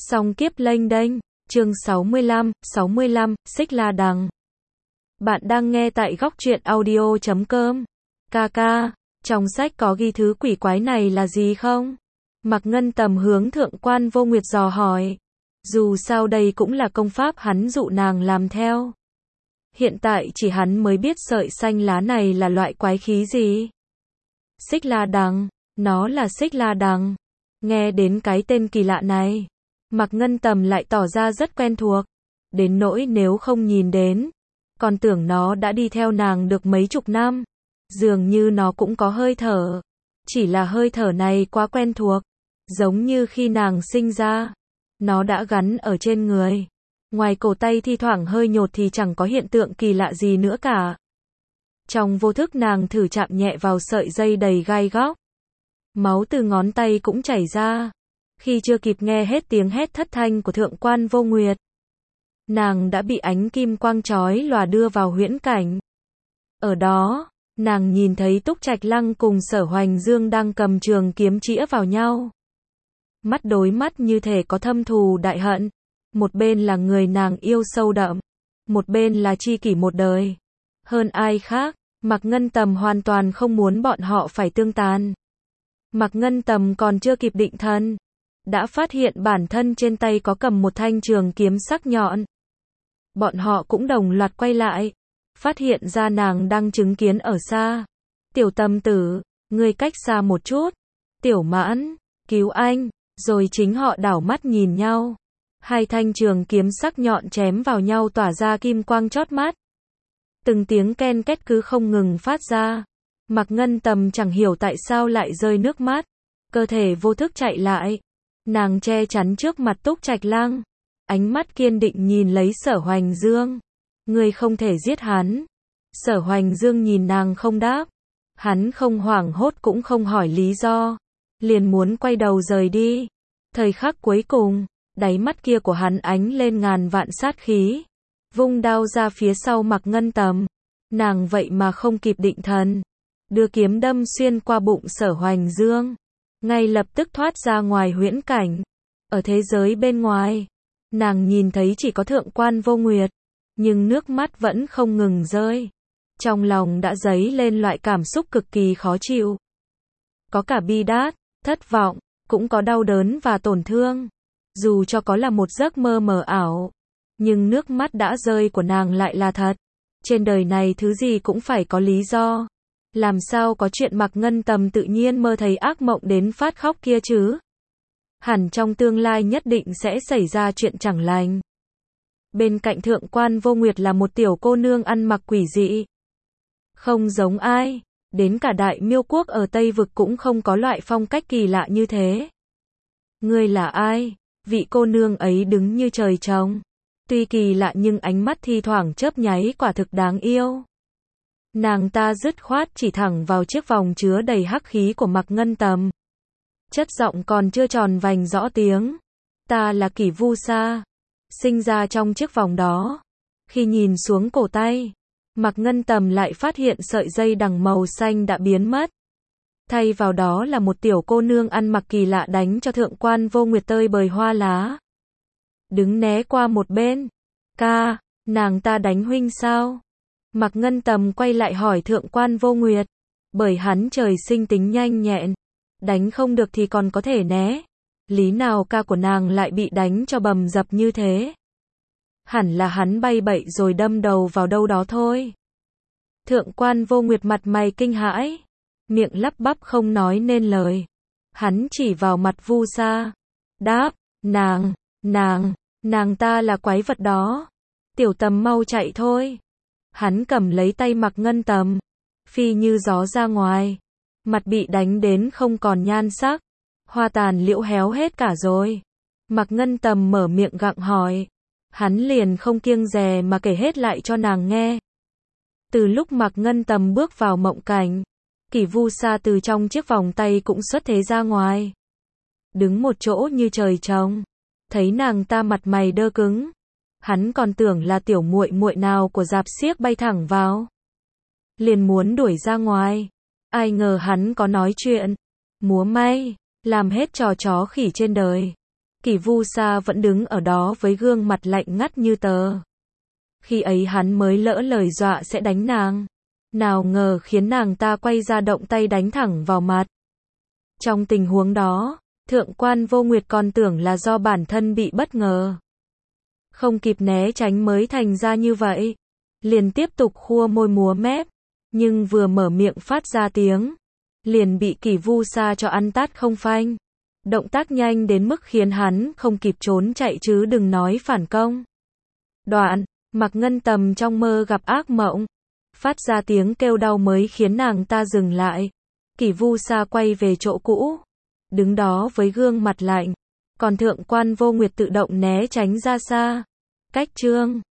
Song kiếp lênh đênh, chương 65, Xích La Đằng. Bạn đang nghe tại góc truyện audio.com. Ca, trong sách có ghi thứ quỷ quái này là gì không? Mạc Ngân Tầm hướng Thượng Quan Vô Nguyệt dò hỏi. Dù sao đây cũng là công pháp hắn dụ nàng làm theo. Hiện tại chỉ hắn mới biết sợi xanh lá này là loại quái khí gì. Xích La Đằng, nó là Xích La Đằng. Nghe đến cái tên kỳ lạ này, Mạc Ngân Tầm lại tỏ ra rất quen thuộc, đến nỗi nếu không nhìn đến, còn tưởng nó đã đi theo nàng được mấy chục năm, dường như nó cũng có hơi thở, chỉ là hơi thở này quá quen thuộc, giống như khi nàng sinh ra, nó đã gắn ở trên người, ngoài cổ tay thi thoảng hơi nhột thì chẳng có hiện tượng kỳ lạ gì nữa cả. Trong vô thức nàng thử chạm nhẹ vào sợi dây đầy gai góc, máu từ ngón tay cũng chảy ra. Khi chưa kịp nghe hết tiếng hét thất thanh của Thượng Quan Vô Nguyệt, nàng đã bị ánh kim quang chói lòa đưa vào huyễn cảnh. Ở đó, nàng nhìn thấy Túc Trạch Lăng cùng Sở Hoành Dương đang cầm trường kiếm chĩa vào nhau. Mắt đối mắt như thể có thâm thù đại hận. Một bên là người nàng yêu sâu đậm, một bên là tri kỷ một đời. Hơn ai khác, Mạc Ngân Tầm hoàn toàn không muốn bọn họ phải tương tàn. Mạc Ngân Tầm còn chưa kịp định thần, đã phát hiện bản thân trên tay có cầm một thanh trường kiếm sắc nhọn. Bọn họ cũng đồng loạt quay lại, phát hiện ra nàng đang chứng kiến ở xa. Tiểu Tâm Tử, ngươi cách xa một chút. Tiểu Mãn, cứu anh. Rồi chính họ đảo mắt nhìn nhau. Hai thanh trường kiếm sắc nhọn chém vào nhau tỏa ra kim quang chót mắt. Từng tiếng ken két cứ không ngừng phát ra. Mạc Ngân Tầm chẳng hiểu tại sao lại rơi nước mắt. Cơ thể vô thức chạy lại. Nàng che chắn trước mặt Túc Trạch Lăng, ánh mắt kiên định nhìn lấy Sở Hoành Dương. Ngươi không thể giết hắn. Sở Hoành Dương nhìn nàng không đáp. Hắn không hoảng hốt cũng không hỏi lý do, liền muốn quay đầu rời đi. Thời khắc cuối cùng, đáy mắt kia của hắn ánh lên ngàn vạn sát khí, vung đao ra phía sau Mạc Ngân Tầm. Nàng vậy mà không kịp định thần, đưa kiếm đâm xuyên qua bụng Sở Hoành Dương, ngay lập tức thoát ra ngoài huyễn cảnh. Ở thế giới bên ngoài, nàng nhìn thấy chỉ có Thượng Quan Vô Nguyệt, nhưng nước mắt vẫn không ngừng rơi. Trong lòng đã dấy lên loại cảm xúc cực kỳ khó chịu. Có cả bi đát, thất vọng, cũng có đau đớn và tổn thương. Dù cho có là một giấc mơ mờ ảo, nhưng nước mắt đã rơi của nàng lại là thật. Trên đời này thứ gì cũng phải có lý do. Làm sao có chuyện Mạc Ngân Tầm tự nhiên mơ thấy ác mộng đến phát khóc kia chứ? Hẳn trong tương lai nhất định sẽ xảy ra chuyện chẳng lành. Bên cạnh Thượng Quan Vô Nguyệt là một tiểu cô nương ăn mặc quỷ dị. Không giống ai, đến cả Đại Miêu Quốc ở Tây Vực cũng không có loại phong cách kỳ lạ như thế. Ngươi là ai? Vị cô nương ấy đứng như trời trồng. Tuy kỳ lạ nhưng ánh mắt thi thoảng chớp nháy quả thực đáng yêu. Nàng ta dứt khoát chỉ thẳng vào chiếc vòng chứa đầy hắc khí của Mạc Ngân Tầm. Chất giọng còn chưa tròn vành rõ tiếng. Ta là Kỷ Vu Sa, sinh ra trong chiếc vòng đó. Khi nhìn xuống cổ tay, Mạc Ngân Tầm lại phát hiện sợi dây đằng màu xanh đã biến mất. Thay vào đó là một tiểu cô nương ăn mặc kỳ lạ đánh cho Thượng Quan Vô Nguyệt tơi bời hoa lá. Đứng né qua một bên. Ca, nàng ta đánh huynh sao? Mạc Ngân Tầm quay lại hỏi Thượng Quan Vô Nguyệt. Bởi hắn trời sinh tính nhanh nhẹn, đánh không được thì còn có thể né. Lý nào ca của nàng lại bị đánh cho bầm dập như thế? Hẳn là hắn bay bậy rồi đâm đầu vào đâu đó thôi. Thượng Quan Vô Nguyệt mặt mày kinh hãi, miệng lắp bắp không nói nên lời. Hắn chỉ vào mặt Vu Sa, đáp, nàng ta là quái vật đó. Tiểu Tầm mau chạy thôi. Hắn cầm lấy tay Mạc Ngân Tầm, phi như gió ra ngoài. Mặt bị đánh đến không còn nhan sắc, hoa tàn liễu héo hết cả rồi. Mạc Ngân Tầm mở miệng gặng hỏi. Hắn liền không kiêng dè mà kể hết lại cho nàng nghe. Từ lúc Mạc Ngân Tầm bước vào mộng cảnh, Kỷ Vu Sa từ trong chiếc vòng tay cũng xuất thế ra ngoài. Đứng một chỗ như trời trồng, thấy nàng ta mặt mày đơ cứng. Hắn còn tưởng là tiểu muội muội nào của rạp xiếc bay thẳng vào. Liền muốn đuổi ra ngoài. Ai ngờ hắn có nói chuyện, múa may, làm hết trò chó khỉ trên đời. Kỷ Vu Sa vẫn đứng ở đó với gương mặt lạnh ngắt như tờ. Khi ấy hắn mới lỡ lời dọa sẽ đánh nàng. Nào ngờ khiến nàng ta quay ra động tay đánh thẳng vào mặt. Trong tình huống đó, Thượng quan Vô Nguyệt còn tưởng là do bản thân bị bất ngờ. Không kịp né tránh mới thành ra như vậy. Liền tiếp tục khua môi múa mép. Nhưng vừa mở miệng phát ra tiếng. Liền bị Kỷ Vu Sa cho ăn tát không phanh. Động tác nhanh đến mức khiến hắn không kịp trốn chạy chứ đừng nói phản công. Đoạn, Mạc Ngân Tầm trong mơ gặp ác mộng. Phát ra tiếng kêu đau mới khiến nàng ta dừng lại. Kỷ Vu Sa quay về chỗ cũ. Đứng đó với gương mặt lạnh. Còn Thượng quan Vô Nguyệt tự động né tránh ra xa. Cách chương